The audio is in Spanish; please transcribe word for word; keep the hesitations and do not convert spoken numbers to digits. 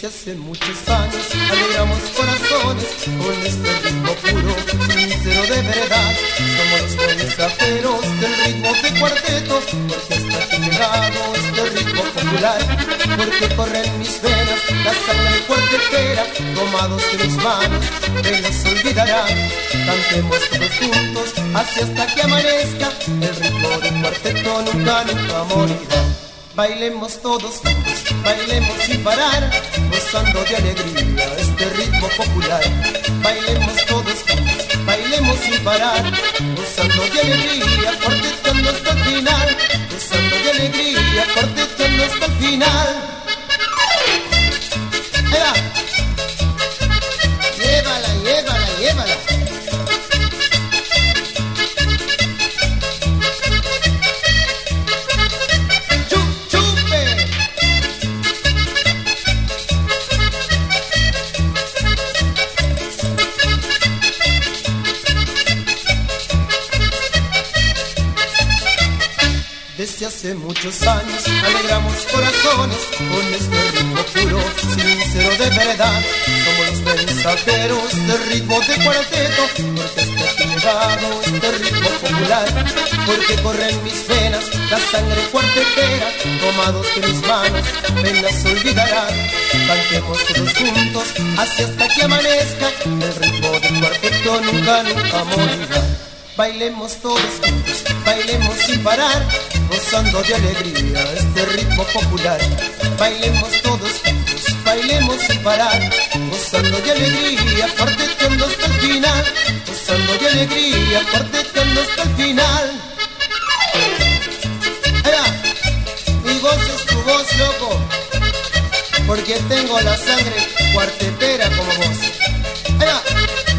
Desde hace muchos años alegramos corazones con este ritmo puro, sincero de verdad. Somos los mensajeros del ritmo de cuarteto, porque está aquí llegado este ritmo popular, porque corre en mis venas la sangre cuartetera, tomados de mis manos, que nos olvidarán. Cantemos todos juntos, así hasta que amanezca, el ritmo de cuarteto nunca, nunca morirá. Bailemos todos juntos, bailemos sin parar, gozando de alegría este ritmo popular. Bailemos todos juntos, bailemos sin parar, gozando de alegría, cuarteteando hasta el final, gozando de alegría, cuarteteando hasta el final. ¡Ahí va! Llévala, llévala, llévala. Desde hace muchos años alegramos corazones con este ritmo puro, sincero de verdad. Somos los mensajeros del ritmo de cuarteto, porque está aquí llegado este ritmo popular, porque corre en mis venas la sangre cuartetera, tomados de mis manos, penas olvidarán. Cantemos todos juntos, así hasta que amanezca, el ritmo de cuarteto nunca, nunca morirá. Bailemos todos juntos, bailemos sin parar, gozando de alegría este ritmo popular. Bailemos todos juntos, bailemos sin parar, gozando de alegría, cuarteteando hasta el final, gozando de alegría, cuarteteando hasta el final. Ahí va. Mi voz es tu voz, loco, porque tengo la sangre cuartetera como vos. Ahí va.